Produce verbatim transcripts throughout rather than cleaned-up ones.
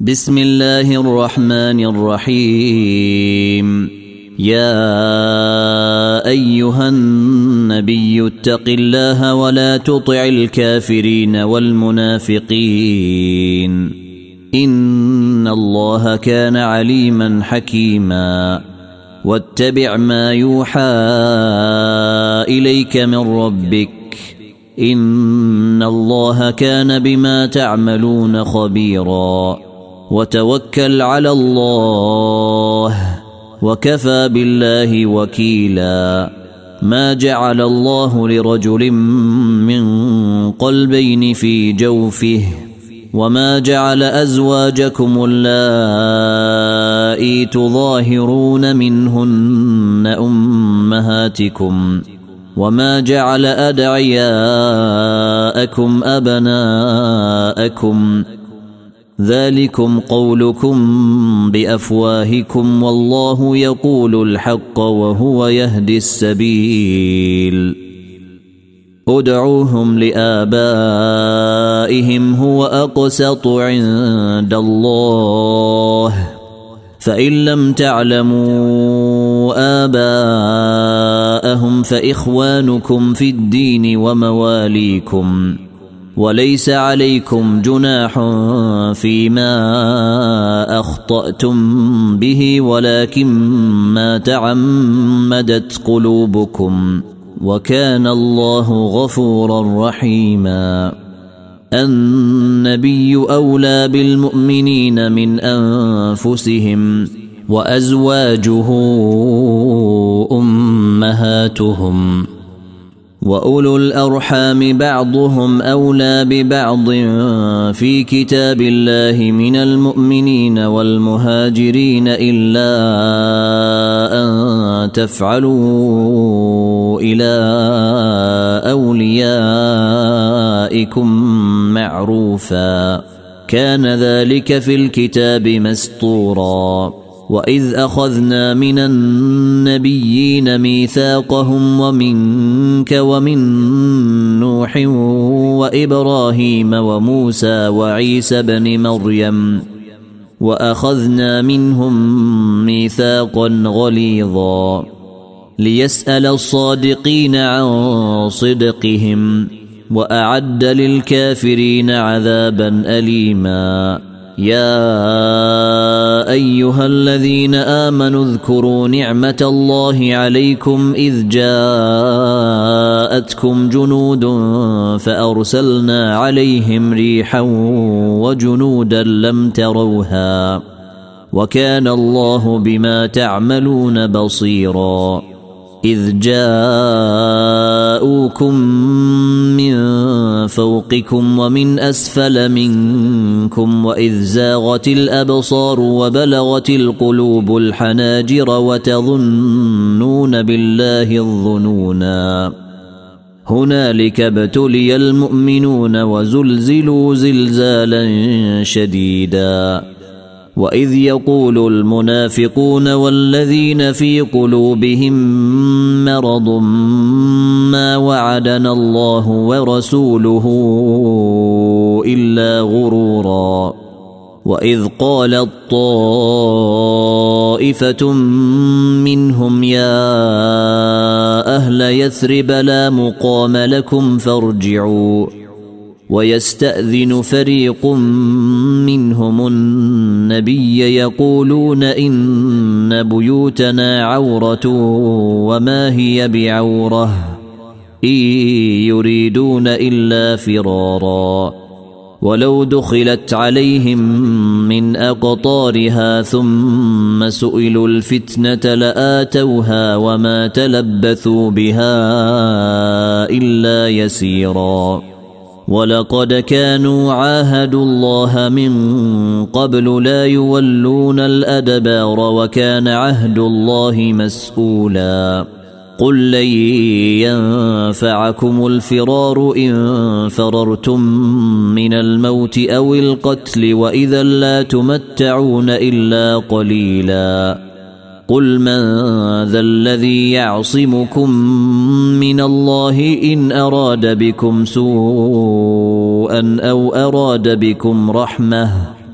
بسم الله الرحمن الرحيم. يا أيها النبي اتق الله ولا تطع الكافرين والمنافقين إن الله كان عليما حكيما. واتبع ما يوحى إليك من ربك إن الله كان بما تعملون خبيرا. وتوكل على الله وكفى بالله وكيلا. ما جعل الله لرجل من قلبين في جوفه وما جعل أزواجكم اللائي تظاهرون منهن أمهاتكم وما جعل أدعياءكم أبناءكم ذلكم قولكم بأفواهكم والله يقول الحق وهو يهدي السبيل. ادعوهم لآبائهم هو أقسط عند الله فإن لم تعلموا آباءهم فإخوانكم في الدين ومواليكم وليس عليكم جناح فيما أخطأتم به ولكن ما تعمدت قلوبكم وكان الله غفورا رحيما. النبي أولى بالمؤمنين من أنفسهم وأزواجه أمهاتهم وأولو الأرحام بعضهم أولى ببعض في كتاب الله من المؤمنين والمهاجرين إلا أن تفعلوا إلى أوليائكم معروفا كان ذلك في الكتاب مسطورا. وإذ أخذنا من النبيين ميثاقهم ومنك ومن نوح وإبراهيم وموسى وعيسى بن مريم وأخذنا منهم ميثاقا غليظا ليسأل الصادقين عن صدقهم وأعد للكافرين عذابا أليما. يا أيها الذين آمنوا اذكروا نعمة الله عليكم إذ جاءتكم جنود فأرسلنا عليهم ريحا وجنودا لم تروها وكان الله بما تعملون بصيرا. إذ جاءوكم من فوقكم ومن أسفل منكم وإذ زاغت الأبصار وبلغت القلوب الحناجر وتظنون بالله الظنونا هنالك ابتلي المؤمنون وزلزلوا زلزالا شديدا. وإذ يقول المنافقون والذين في قلوبهم مرض ما وعدنا الله ورسوله إلا غرورا. وإذ قالت طائفة منهم يا أهل يثرب لا مقام لكم فارجعوا ويستأذن فريق منهم النبي يقولون إن بيوتنا عورة وما هي بعورة إن يريدون إلا فرارا. ولو دخلت عليهم من أقطارها ثم سئلوا الفتنة لآتوها وما تلبثوا بها إلا يسيرا. ولقد كانوا عاهدوا الله من قبل لا يولون الأدبار وكان عهد الله مسؤولا. قل لن ينفعكم الفرار إن فررتم من الموت أو القتل وإذا لا تمتعون إلا قليلا. قل من ذا الذي يعصمكم من الله إن أراد بكم سوءا أو أراد بكم رحمة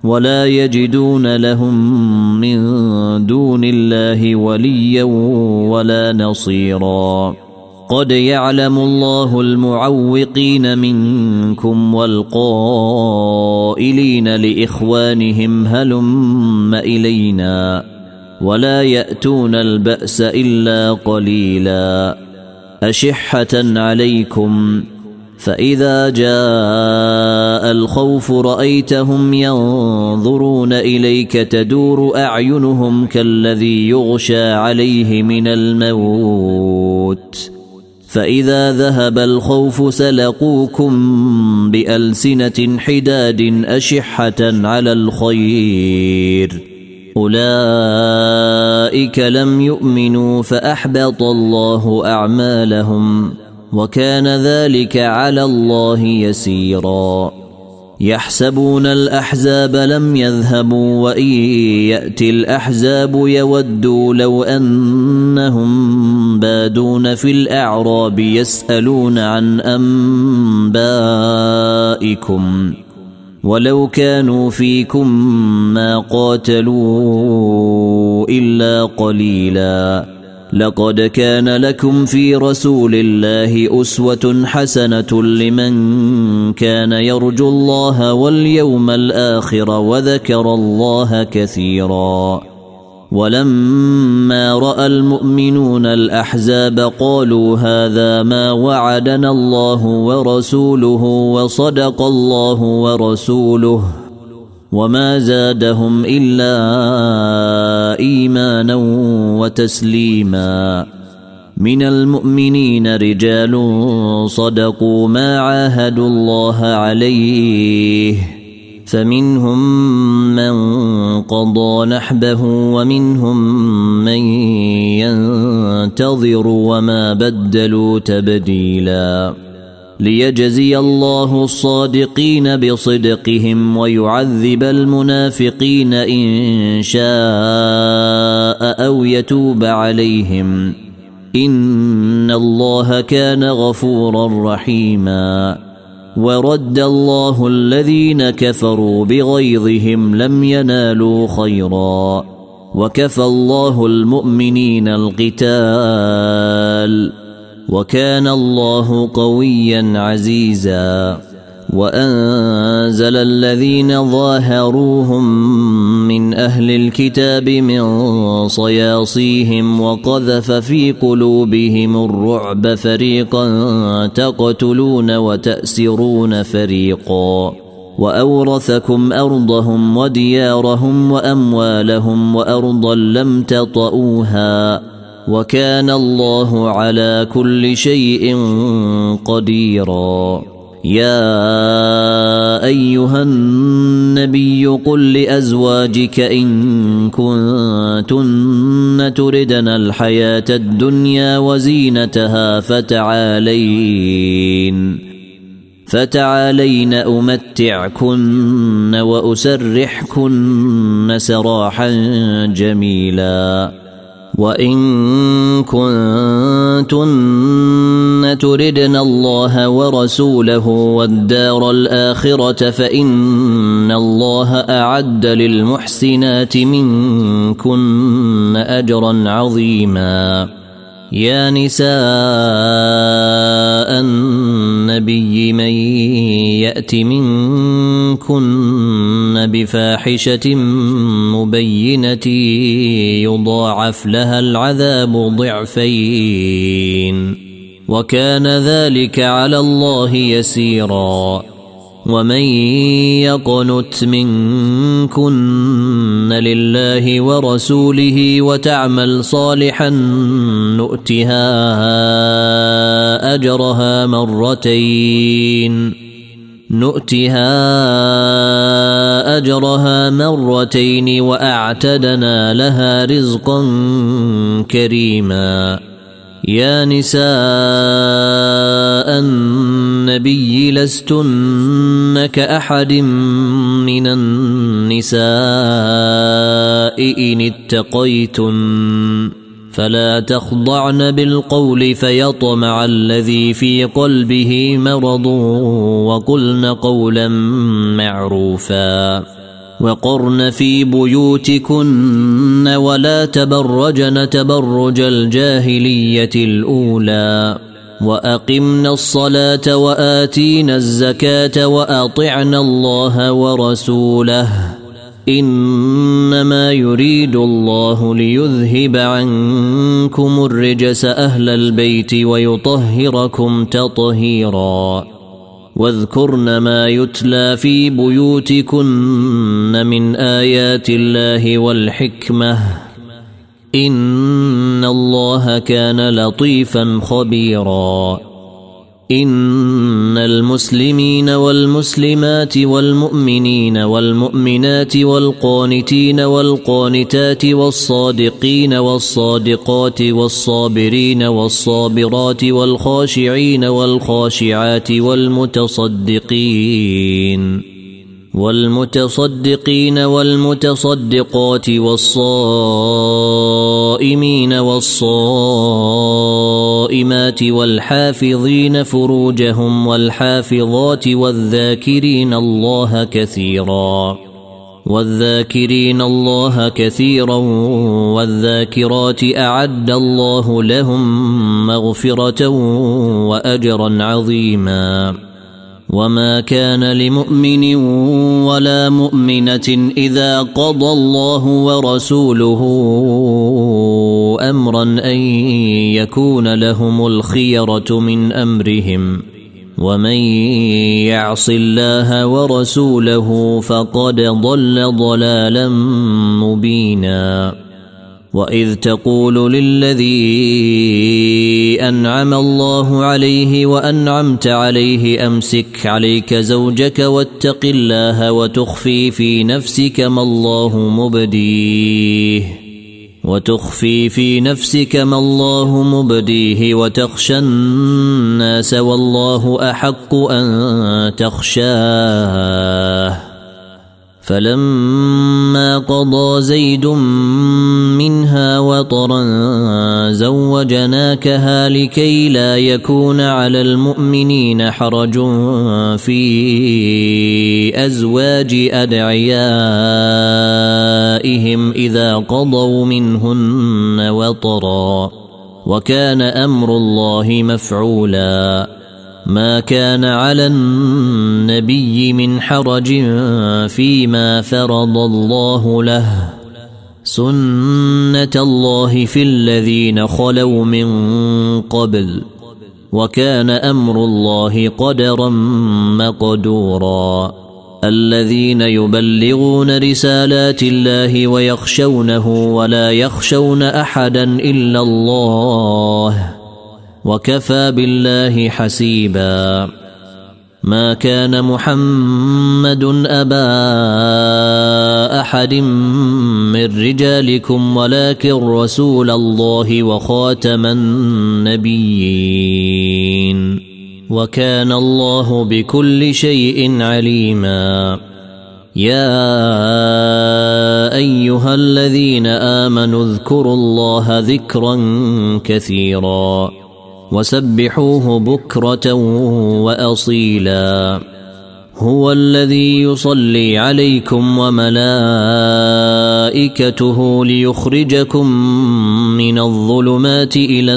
ولا يجدون لهم من دون الله وليا ولا نصيرا. قد يعلم الله المعوقين منكم والقائلين لإخوانهم هلم إلينا ولا يأتون البأس إلا قليلا أشحة عليكم فإذا جاء الخوف رأيتهم ينظرون إليك تدور أعينهم كالذي يغشى عليه من الموت فإذا ذهب الخوف سلقوكم بألسنة حداد أشحة على الخير أولئك لم يؤمنوا فأحبط الله أعمالهم وكان ذلك على الله يسيرا. يحسبون الأحزاب لم يذهبوا وإن يأتي الأحزاب يودوا لو أنهم بادون في الأعراب يسألون عن أنبائكم ولو كانوا فيكم ما قاتلوا إلا قليلا. لقد كان لكم في رسول الله أسوة حسنة لمن كان يرجو الله واليوم الآخر وذكر الله كثيرا. ولما رأى المؤمنون الأحزاب قالوا هذا ما وعدنا الله ورسوله وصدق الله ورسوله وما زادهم إلا إيمانا وتسليما. من المؤمنين رجال صدقوا ما عاهدوا الله عليه فمنهم من قضى نحبه ومنهم من ينتظر وما بدلوا تبديلا. ليجزي الله الصادقين بصدقهم ويعذب المنافقين إن شاء أو يتوب عليهم إن الله كان غفورا رحيما. ورد الله الذين كفروا بغيظهم لم ينالوا خيرا وكفى الله المؤمنين القتال وكان الله قويا عزيزا. وأنزل الذين ظاهروهم من أهل الكتاب من صياصيهم وقذف في قلوبهم الرعب فريقا تقتلون وتأسرون فريقا وأورثكم أرضهم وديارهم وأموالهم وأرضا لم تطئوها وكان الله على كل شيء قديرا. يا أيها النبي قل لأزواجك إن كنتن تردن الحياة الدنيا وزينتها فتعالين فتعالين أمتعكن وأسرحكن سراحا جميلا. وإن كنتن تردن الله ورسوله والدار الآخرة فإن الله أعد للمحسنات منكن أجرا عظيما. يا نساء النبي من يأت منكن بفاحشة مبينة يضاعف لها العذاب ضعفين وكان ذلك على الله يسيرا. ومن يقنت منكن لله ورسوله وتعمل صالحا نؤتها أجرها مرتين نؤتها أجرها مرتين وأعتدنا لها رزقا كريما. يا نساء النبي لستن كأحد من النساء إن اتقيتن فلا تخضعن بالقول فيطمع الذي في قلبه مرض وقلن قولا معروفا وقرن في بيوتكن ولا تبرجن تبرج الجاهلية الأولى وأقمنا الصلاة وآتينا الزكاة وأطعنا الله ورسوله إنما يريد الله ليذهب عنكم الرجس أهل البيت ويطهركم تطهيرا واذكرن ما يتلى في بيوتكن من آيات الله والحكمة إن الله كان لطيفا خبيرا إن المسلمين والمسلمات والمؤمنين والمؤمنات والقانتين والقانتات والصادقين والصادقات والصابرين والصابرات والخاشعين والخاشعات والمتصدقين والمتصدقين والمتصدقات والصائمين والصائمات والحافظين فروجهم والحافظات والذاكرين الله كثيرا والذاكرين الله كثيرا والذاكرات أعد الله لهم مغفرة وأجرا عظيما وما كان لمؤمن ولا مؤمنة إذا قضى الله ورسوله أمرا أن يكون لهم الخيرة من أمرهم ومن يعص الله ورسوله فقد ضل ضلالا مبينا وإذ تقول للذي أنعم الله عليه وأنعمت عليه أمسك عليك زوجك واتق الله وتخفي في نفسك ما الله مبديه وتخفي في نفسك ما الله مبديه وتخشى الناس والله أحق أن تخشاه فلما قضى زيد منها وطرا زوجناكها لكي لا يكون على المؤمنين حرج في أزواج أدعيائهم إذا قضوا منهن وطرا وكان أمر الله مفعولا ما كان على النبي من حرج فيما فرض الله له سنة الله في الذين خلوا من قبل وكان أمر الله قدرا مقدورا الذين يبلغون رسالات الله ويخشونه ولا يخشون أحدا إلا الله وكفى بالله حسيبا ما كان محمد أبا أحد من رجالكم ولكن رسول الله وخاتم النبيين وكان الله بكل شيء عليما يا أيها الذين آمنوا اذكروا الله ذكرا كثيرا وسبحوه بكرة وأصيلا هو الذي يصلي عليكم وملائكته ليخرجكم من الظلمات إلى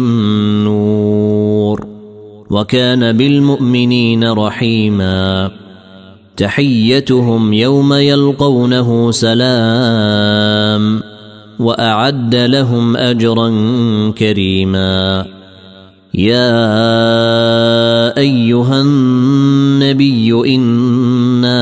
النور وكان بالمؤمنين رحيما تحيتهم يوم يلقونه سلام وأعد لهم أجرا كريما يا أيها النبي إنا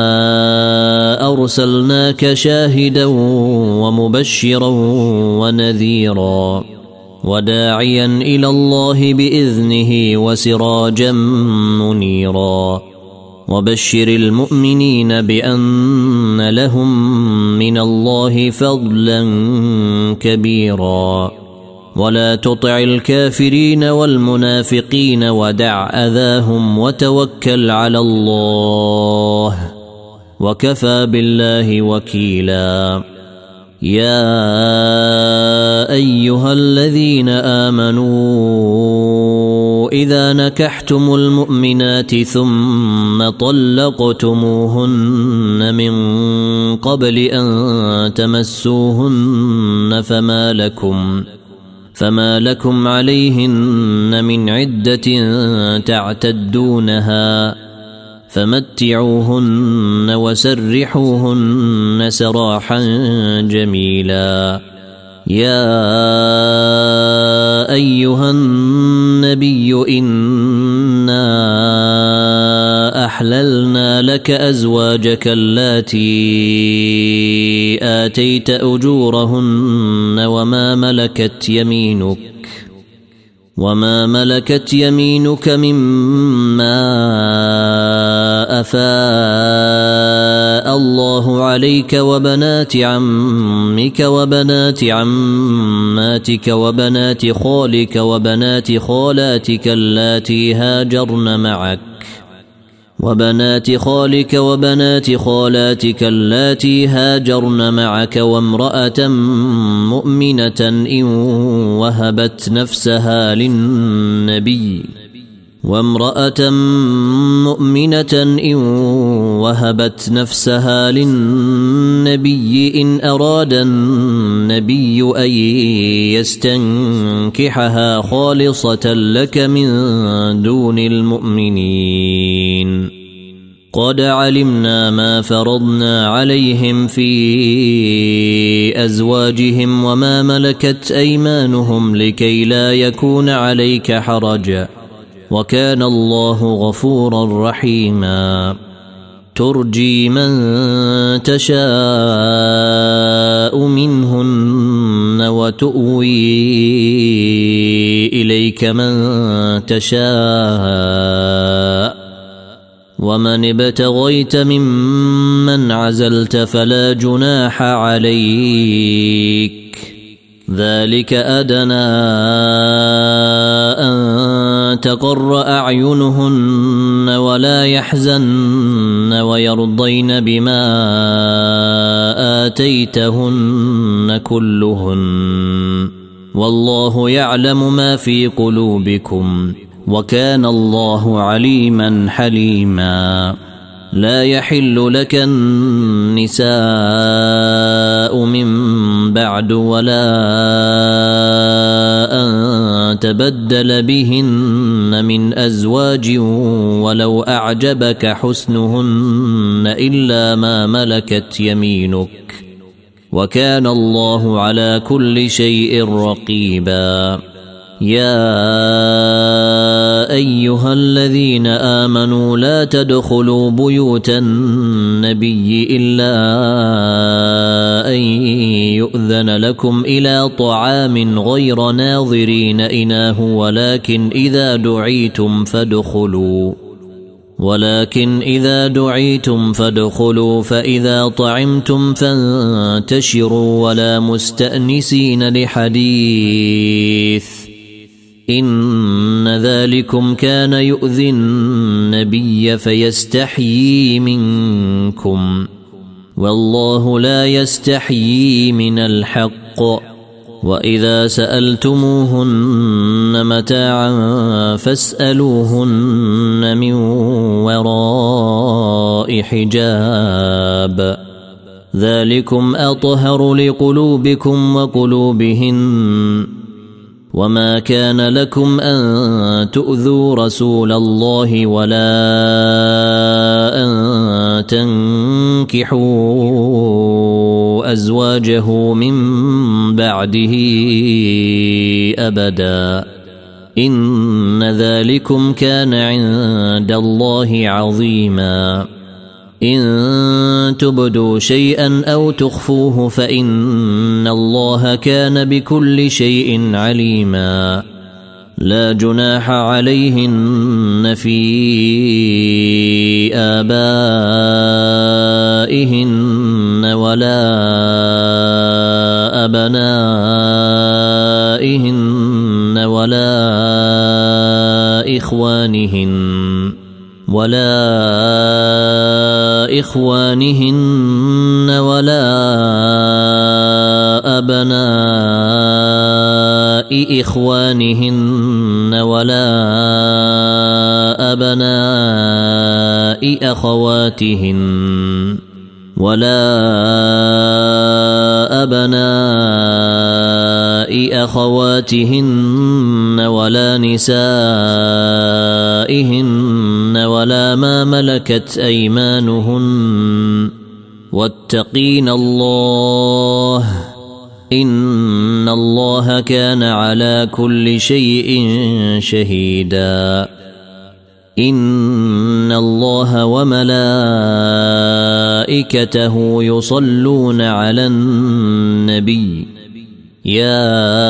أرسلناك شاهدا ومبشرا ونذيرا وداعيا إلى الله بإذنه وسراجا منيرا وبشر المؤمنين بأن لهم من الله فضلا كبيرا ولا تطع الكافرين والمنافقين ودع أذاهم وتوكل على الله وكفى بالله وكيلا يا أيها الذين آمنوا إذا نكحتم المؤمنات ثم طلقتموهن من قبل أن تمسوهن فما لكم فما لكم عليهن من عدة تعتدونها فمتعوهن وسرحوهن سراحا جميلا. يا أيها النبي إنا أحللنا لك أزواجك اللاتي آتيت أجورهن وما ملكت يمينك وما ملكت يمينك مما أفاء الله عليك وبنات عمك وبنات عماتك وبنات خالك وبنات خالاتك اللاتي هاجرن معك وبنات خالك وبنات خالاتك اللاتي هاجرن معك وامرأة مؤمنة إن وهبت نفسها للنبي وامرأة مؤمنة إن وهبت نفسها للنبي إن أراد النبي أن يستنكحها خالصة لك من دون المؤمنين. قد علمنا ما فرضنا عليهم في أزواجهم وما ملكت أيمانهم لكي لا يكون عليك حرج وكان الله غفورا رحيما. ترجي من تشاء منهن وتؤوي إليك من تشاء ومن ابتغيت ممن عزلت فلا جناح عليك ذلك أدنى أن تقر أعينهن ولا يحزن ويرضين بما آتيتهن كلهن والله يعلم ما في قلوبكم وكان الله عليما حليما. لا يحل لك النساء من بعد ولا أن تبدل بهن من أزواج ولو أعجبك حسنهن إلا ما ملكت يمينك وكان الله على كل شيء رقيبا. يا أيها الذين آمنوا لا تدخلوا بيوت النبي إلا أن يؤذن لكم إلى طعام غير ناظرين إناه ولكن إذا دعيتم فادخلوا ولكن إذا دعيتم فادخلوا فإذا طعمتم فانتشروا ولا مستأنسين لحديث إن ذلكم كان يؤذي النبي فيستحيي منكم والله لا يستحيي من الحق. وإذا سألتموهن متاعا فاسألوهن من وراء حجاب ذلكم أطهر لقلوبكم وقلوبهن. وما كان لكم أن تؤذوا رسول الله ولا أن تنكحوا أزواجه من بعده أبدا إن ذلكم كان عند الله عظيما. إن تبدوا شيئا أو تخفوه فإن الله كان بكل شيء عليما. لا جناح عليهن في آبائهن ولا أبنائهن ولا إخوانهن ولا إخوانهن ولا أبناء إخوانهن ولا أبناء أخواتهن ولا أبناء أخواتهن ولا نسائهن ولا ما ملكت أيمانهن واتقين الله إن الله كان على كل شيء شهيدا. إن الله وملائكته يصلون على النبي يا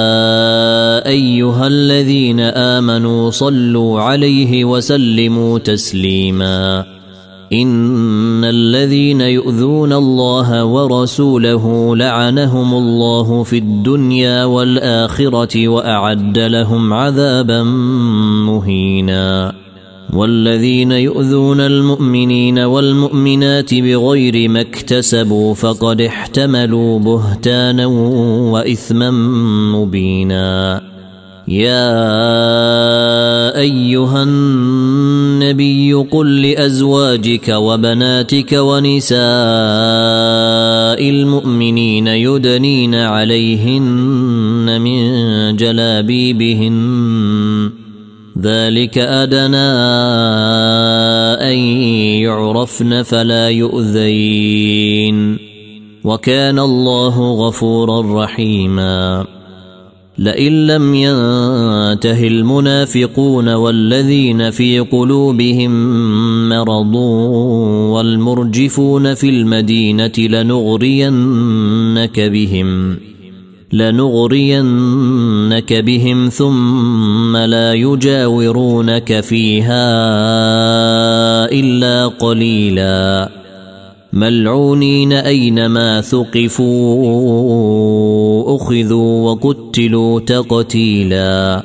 أيها الذين آمنوا صلوا عليه وسلموا تسليما. إن الذين يؤذون الله ورسوله لعنهم الله في الدنيا والآخرة وأعد لهم عذابا مهينا. والذين يؤذون المؤمنين والمؤمنات بغير ما اكتسبوا فقد احتملوا بهتانا وإثما مبينا. يا أيها النبي قل لأزواجك وبناتك ونساء المؤمنين يدنين عليهن من جلابيبهن ذلك أدنى أن يعرفن فلا يؤذين وكان الله غفورا رحيما. لئن لم ينته المنافقون والذين في قلوبهم مرض والمرجفون في المدينة لنغرينك بهم لنغرينك بهم ثم لا يجاورونك فيها إلا قليلا ملعونين أينما ثقفوا أخذوا وقتلوا تقتيلا.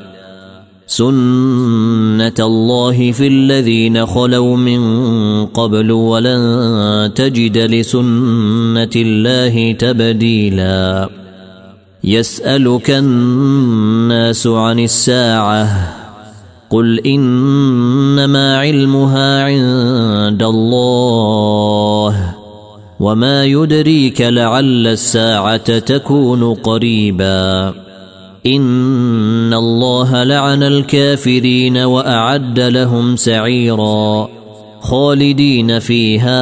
سنة الله في الذين خلوا من قبل ولن تجد لسنة الله تبديلا. يسألك الناس عن الساعة قل إنما علمها عند الله وما يدريك لعل الساعة تكون قريبا. إن الله لعن الكافرين وأعد لهم سعيرا خالدين فيها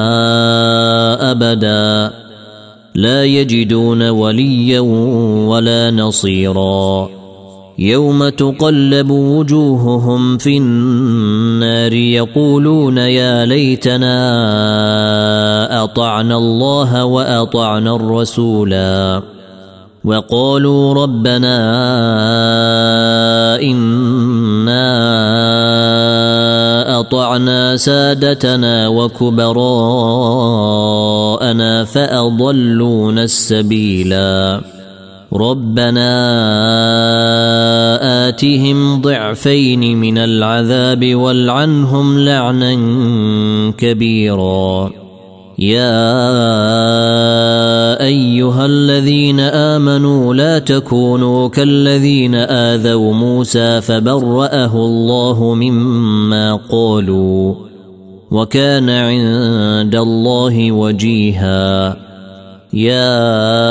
أبدا لا يجدون وليا ولا نصيرا. يوم تقلب وجوههم في النار يقولون يا ليتنا أطعنا الله وأطعنا الرسولا وقالوا ربنا إنا أطعنا سادتنا وكبراءنا فأضلونا السبيلا. ربنا آتهم ضعفين من العذاب والعنهم لعنا كبيرا. يا أيها الذين آمنوا لا تكونوا كالذين آذوا موسى فبرأه الله مما قالوا وكان عند الله وجيها. يا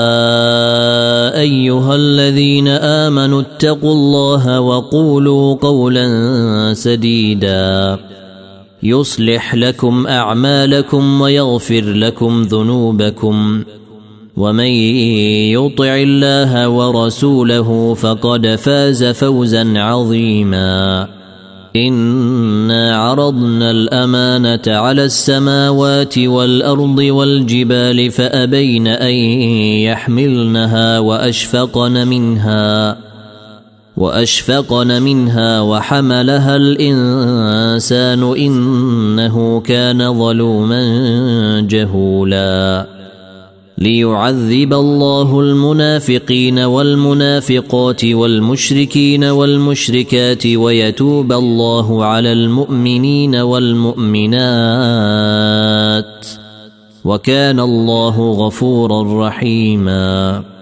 أيها الذين آمنوا اتقوا الله وقولوا قولا سديدا يصلح لكم أعمالكم ويغفر لكم ذنوبكم ومن يطع الله ورسوله فقد فاز فوزا عظيما. إنا عرضنا الأمانة على السماوات والأرض والجبال فأبين أن يحملنها وأشفقن منها وأشفقن منها وحملها الإنسان إنه كان ظلوما جهولا. ليعذب الله المنافقين والمنافقات والمشركين والمشركات ويتوب الله على المؤمنين والمؤمنات وكان الله غفورا رحيما.